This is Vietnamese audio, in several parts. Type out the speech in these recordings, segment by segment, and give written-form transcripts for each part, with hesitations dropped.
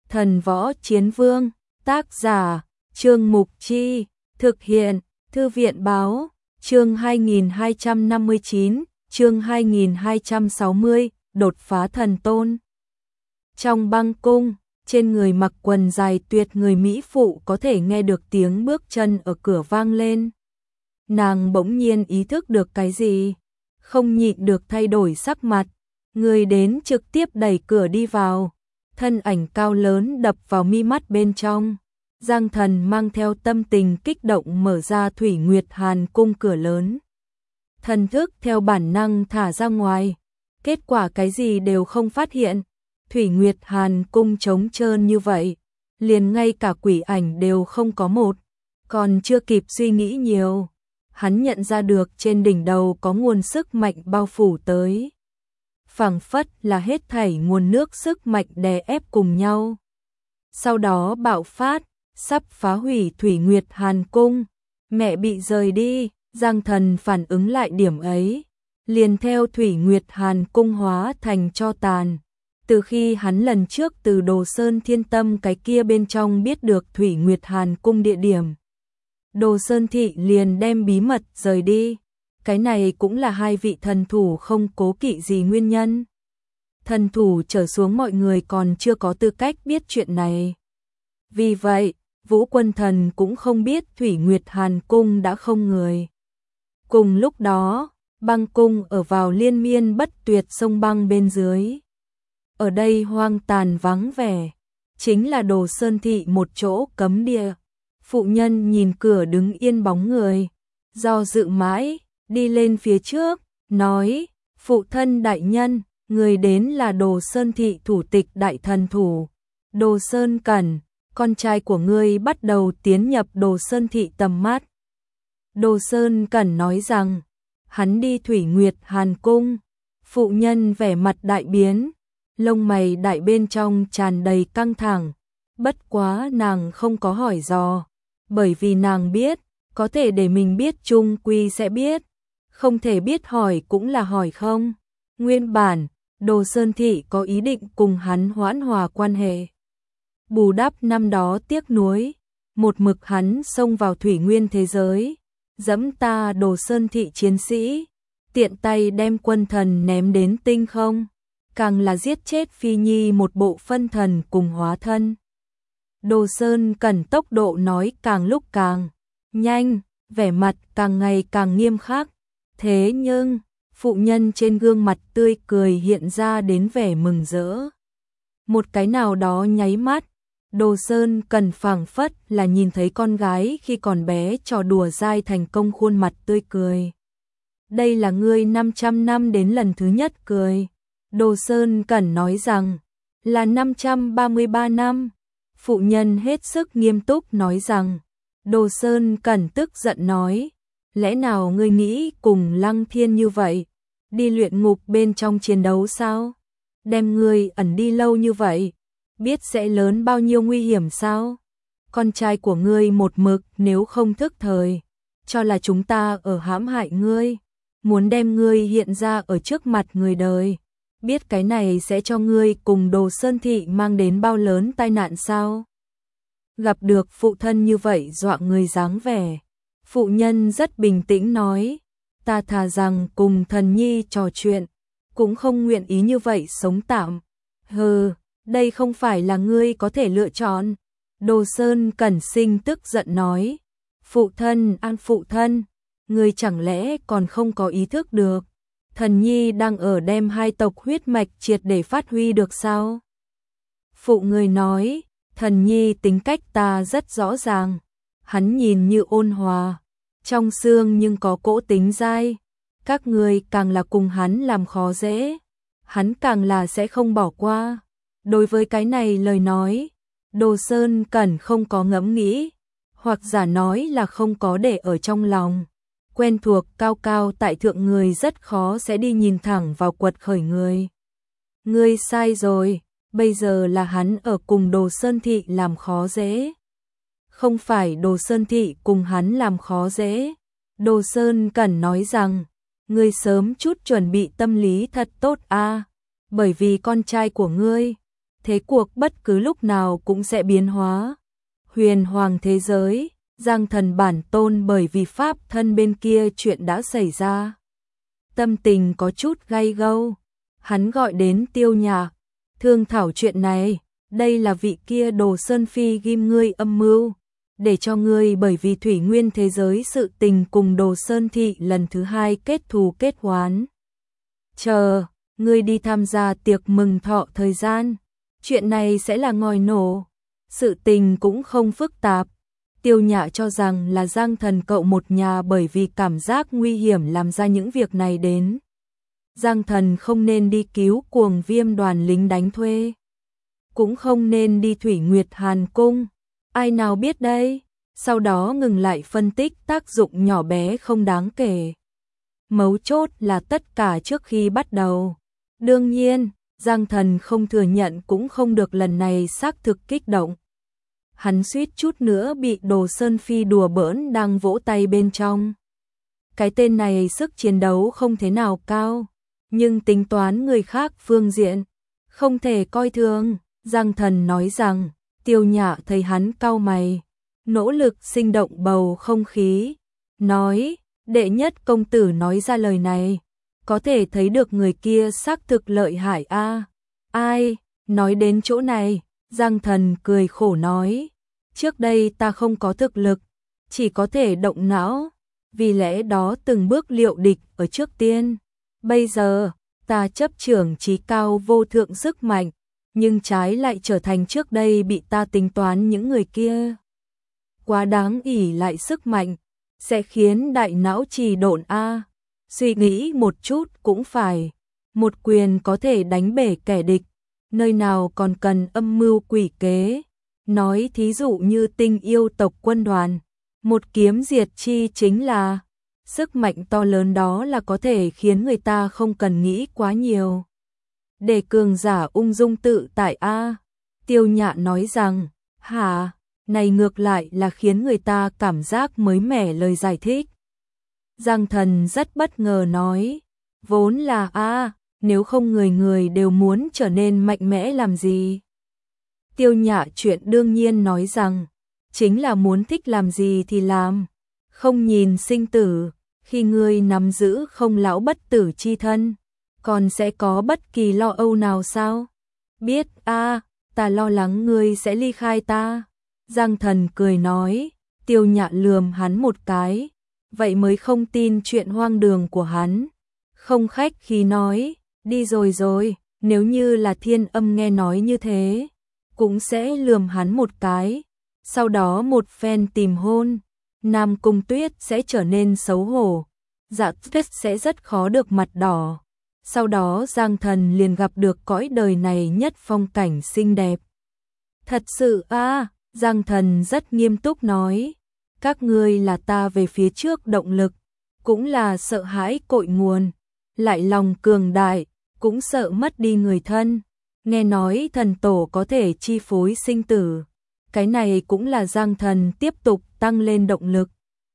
Thần Võ Chiến Vương, tác giả, Trương Mục Chi, thực hiện, Thư viện Báo, chương 2259, chương 2260, đột phá thần tôn. Trong băng cung, trên người mặc quần dài tuyệt người mỹ phụ có thể nghe được tiếng bước chân ở cửa vang lên. Nàng bỗng nhiên ý thức được cái gì, không nhịn được thay đổi sắc mặt, người đến trực tiếp đẩy cửa đi vào, thân ảnh cao lớn đập vào mi mắt bên trong. Giang Thần mang theo tâm tình kích động mở ra Thủy Nguyệt Hàn cung cửa lớn. Thần thức theo bản năng thả ra ngoài, kết quả cái gì đều không phát hiện. Thủy Nguyệt Hàn cung trống trơn như vậy, liền ngay cả quỷ ảnh đều không có một. Còn chưa kịp suy nghĩ nhiều, hắn nhận ra được trên đỉnh đầu có nguồn sức mạnh bao phủ tới. Phảng phất là hết thảy nguồn nước sức mạnh đè ép cùng nhau. Sau đó bạo phát, sắp phá hủy Thủy Nguyệt Hàn cung. Mẹ bị rời đi, Giang Thần phản ứng lại điểm ấy, liền theo Thủy Nguyệt Hàn cung hóa thành tro tàn. Từ khi hắn lần trước từ Đồ Sơn Thiên Tâm cái kia bên trong biết được Thủy Nguyệt Hàn cung địa điểm, Đồ Sơn thị liền đem bí mật rời đi. Cái này cũng là hai vị thần thủ không cố kỵ gì nguyên nhân. Thần thủ trở xuống mọi người còn chưa có tư cách biết chuyện này. Vì vậy, Vũ Quân Thần cũng không biết Thủy Nguyệt Hàn cung đã không người. Cùng lúc đó, băng cung ở vào liên miên bất tuyệt sông băng bên dưới. Ở đây hoang tàn vắng vẻ, chính là Đồ Sơn thị một chỗ cấm địa. Phụ nhân nhìn cửa đứng yên bóng người, do dự mãi, đi lên phía trước, nói, phụ thân đại nhân, người đến là Đồ Sơn thị thủ tịch đại thần thủ. Đồ Sơn Cẩn, con trai của ngươi bắt đầu tiến nhập Đồ Sơn thị tầm mắt. Đồ Sơn Cẩn nói rằng, hắn đi Thủy Nguyệt Hàn cung. Phụ nhân vẻ mặt đại biến, lông mày đại bên trong tràn đầy căng thẳng. Bất quá nàng không có hỏi dò, bởi vì nàng biết, có thể để mình biết chung quy sẽ biết, không thể biết hỏi cũng là hỏi không. Nguyên bản, Đồ Sơn thị có ý định cùng hắn hoãn hòa quan hệ, bù đắp năm đó tiếc nuối, một mực hắn xông vào thủy nguyên thế giới, dẫm ta Đồ Sơn thị chiến sĩ, tiện tay đem quân thần ném đến tinh không, càng là giết chết Phi Nhi một bộ phân thần cùng hóa thân. Đồ Sơn Cẩn tốc độ nói càng lúc càng nhanh, vẻ mặt càng ngày càng nghiêm khắc. Thế nhưng, phụ nhân trên gương mặt tươi cười hiện ra đến vẻ mừng rỡ. Một cái nào đó nháy mắt, Đồ Sơn Cẩn phảng phất là nhìn thấy con gái khi còn bé trò đùa dai thành công khuôn mặt tươi cười. Đây là ngươi 500 năm đến lần thứ nhất cười. Đồ Sơn Cẩn nói rằng, là 533 năm. Phụ nhân hết sức nghiêm túc nói rằng, Đồ Sơn Cẩn tức giận nói, lẽ nào ngươi nghĩ cùng Lăng Thiên như vậy, đi luyện ngục bên trong chiến đấu sao? Đem ngươi ẩn đi lâu như vậy, biết sẽ lớn bao nhiêu nguy hiểm sao? Con trai của ngươi một mực nếu không thức thời, cho là chúng ta ở hãm hại ngươi, muốn đem ngươi hiện ra ở trước mặt người đời. Biết cái này sẽ cho ngươi cùng Đồ Sơn thị mang đến bao lớn tai nạn sao? Gặp được phụ thân như vậy dọa người dáng vẻ, phụ nhân rất bình tĩnh nói, ta thà rằng cùng thần nhi trò chuyện, cũng không nguyện ý như vậy sống tạm. Hừ, đây không phải là ngươi có thể lựa chọn. Đồ Sơn Cẩn sinh tức giận nói, phụ thân an phụ thân, ngươi chẳng lẽ còn không có ý thức được, thần nhi đang ở đem hai tộc huyết mạch triệt để phát huy được sao? Phụ người nói, thần nhi tính cách ta rất rõ ràng, hắn nhìn như ôn hòa, trong xương nhưng có cỗ tính dai, các ngươi càng là cùng hắn làm khó dễ, hắn càng là sẽ không bỏ qua. Đối với cái này lời nói, Đồ Sơn Cẩn không có ngẫm nghĩ, hoặc giả nói là không có để ở trong lòng. Quen thuộc cao cao tại thượng người rất khó sẽ đi nhìn thẳng vào quật khởi người. Ngươi sai rồi, bây giờ là hắn ở cùng Đồ Sơn thị làm khó dễ. Không phải Đồ Sơn thị cùng hắn làm khó dễ. Đồ Sơn Cẩn nói rằng, ngươi sớm chút chuẩn bị tâm lý thật tốt a, bởi vì con trai của ngươi, thế cuộc bất cứ lúc nào cũng sẽ biến hóa. Huyền hoàng thế giới, Giang Thần bản tôn bởi vì pháp thân bên kia chuyện đã xảy ra. Tâm tình có chút gay gâu, hắn gọi đến Tiêu Nhạc, thương thảo chuyện này, đây là vị kia Đồ Sơn Phi ghim ngươi âm mưu, để cho ngươi bởi vì thủy nguyên thế giới sự tình cùng Đồ Sơn Thị lần thứ hai kết thù kết oán. Chờ, ngươi đi tham gia tiệc mừng thọ thời gian, chuyện này sẽ là ngòi nổ, sự tình cũng không phức tạp. Tiêu Nhã cho rằng là Giang Thần cậu một nhà bởi vì cảm giác nguy hiểm làm ra những việc này đến. Giang Thần không nên đi cứu Cuồng Viêm đoàn lính đánh thuê, cũng không nên đi Thủy Nguyệt Hàn Cung, ai nào biết đây. Sau đó ngừng lại phân tích tác dụng nhỏ bé không đáng kể. Mấu chốt là tất cả trước khi bắt đầu. Đương nhiên, Giang Thần không thừa nhận cũng không được, lần này xác thực kích động. Hắn suýt chút nữa bị Đồ Sơn Phi đùa bỡn đang vỗ tay bên trong. Cái tên này sức chiến đấu không thế nào cao, nhưng tính toán người khác phương diện, không thể coi thường. Giang Thần nói rằng, Tiêu Nhã thấy hắn cau mày, nỗ lực sinh động bầu không khí, nói, đệ nhất công tử nói ra lời này, có thể thấy được người kia xác thực lợi hại a. Ai, nói đến chỗ này, Giang Thần cười khổ nói, trước đây ta không có thực lực, chỉ có thể động não, vì lẽ đó từng bước liệu địch ở trước tiên. Bây giờ, ta chấp trưởng trí cao vô thượng sức mạnh, nhưng trái lại trở thành trước đây bị ta tính toán những người kia. Quá đáng ỷ lại sức mạnh, sẽ khiến đại não trì độn a. Suy nghĩ một chút cũng phải, một quyền có thể đánh bể kẻ địch, nơi nào còn cần âm mưu quỷ kế. Nói thí dụ như Tinh Yêu tộc quân đoàn, một kiếm diệt chi chính là, sức mạnh to lớn đó là có thể khiến người ta không cần nghĩ quá nhiều. Để cường giả ung dung tự tại a. Tiêu Nhã nói rằng, hả, này ngược lại là khiến người ta cảm giác mới mẻ lời giải thích. Giang Thần rất bất ngờ nói, vốn là a, nếu không người người đều muốn trở nên mạnh mẽ làm gì. Tiêu Nhã chuyện đương nhiên nói rằng, chính là muốn thích làm gì thì làm, không nhìn sinh tử, khi ngươi nắm giữ không lão bất tử chi thân, còn sẽ có bất kỳ lo âu nào sao? Biết a, ta lo lắng ngươi sẽ ly khai ta. Giang Thần cười nói, Tiêu Nhã lườm hắn một cái, vậy mới không tin chuyện hoang đường của hắn. Không khách khí nói, đi rồi, nếu như là Thiên Âm nghe nói như thế, cũng sẽ lườm hắn một cái, sau đó một phen tìm hôn, Nam Cung Tuyết sẽ trở nên xấu hổ, Dạ Tuyết sẽ rất khó được mặt đỏ. Sau đó Giang Thần liền gặp được cõi đời này nhất phong cảnh xinh đẹp. Thật sự a, Giang Thần rất nghiêm túc nói, các ngươi là ta về phía trước động lực, cũng là sợ hãi cội nguồn, lại lòng cường đại, cũng sợ mất đi người thân. Nghe nói thần tổ có thể chi phối sinh tử, cái này cũng là Giang Thần tiếp tục tăng lên động lực.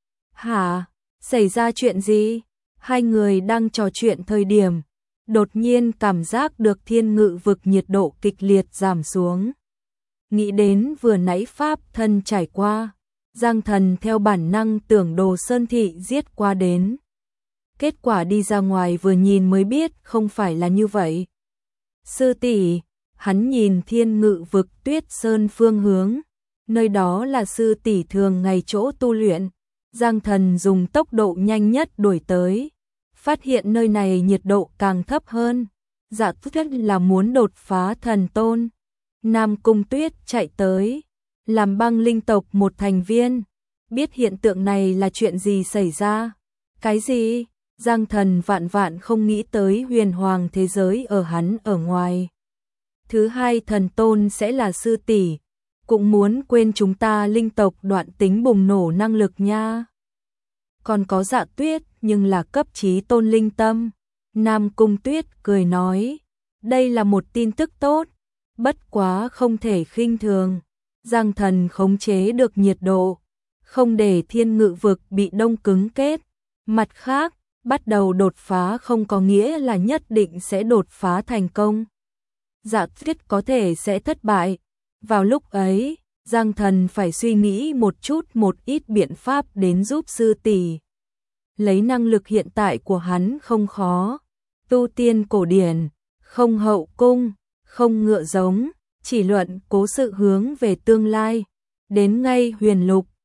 Hả, xảy ra chuyện gì? Hai người đang trò chuyện thời điểm, đột nhiên cảm giác được thiên ngự vực nhiệt độ kịch liệt giảm xuống. Nghĩ đến vừa nãy pháp thân trải qua, Giang Thần theo bản năng tưởng Đồ Sơn Thị giết qua đến. Kết quả đi ra ngoài vừa nhìn mới biết không phải là như vậy. Sư tỷ, hắn nhìn thiên ngự vực Tuyết Sơn phương hướng, nơi đó là sư tỷ thường ngày chỗ tu luyện. Giang Thần dùng tốc độ nhanh nhất đuổi tới, phát hiện nơi này nhiệt độ càng thấp hơn. Dạ Tuyết là muốn đột phá thần tôn. Nam Cung Tuyết chạy tới, làm băng linh tộc một thành viên, biết hiện tượng này là chuyện gì xảy ra. Cái gì? Giang Thần vạn vạn không nghĩ tới huyền hoàng thế giới ở hắn ở ngoài. Thứ hai thần tôn sẽ là sư tỷ, cũng muốn quên chúng ta linh tộc đoạn tính bùng nổ năng lực nha. Còn có Dạ Tuyết nhưng là cấp chí tôn linh tâm. Nam Cung Tuyết cười nói, đây là một tin tức tốt, bất quá không thể khinh thường. Giang Thần khống chế được nhiệt độ, không để thiên ngự vực bị đông cứng kết. Mặt khác, bắt đầu đột phá không có nghĩa là nhất định sẽ đột phá thành công. giả thuyết có thể sẽ thất bại. Vào lúc ấy, Giang Thần phải suy nghĩ một ít biện pháp đến giúp sư tỷ. Lấy năng lực hiện tại của hắn không khó, tu tiên cổ điển, không hậu cung, không ngựa giống, chỉ luận cố sự hướng về tương lai. Đến ngay huyền lục,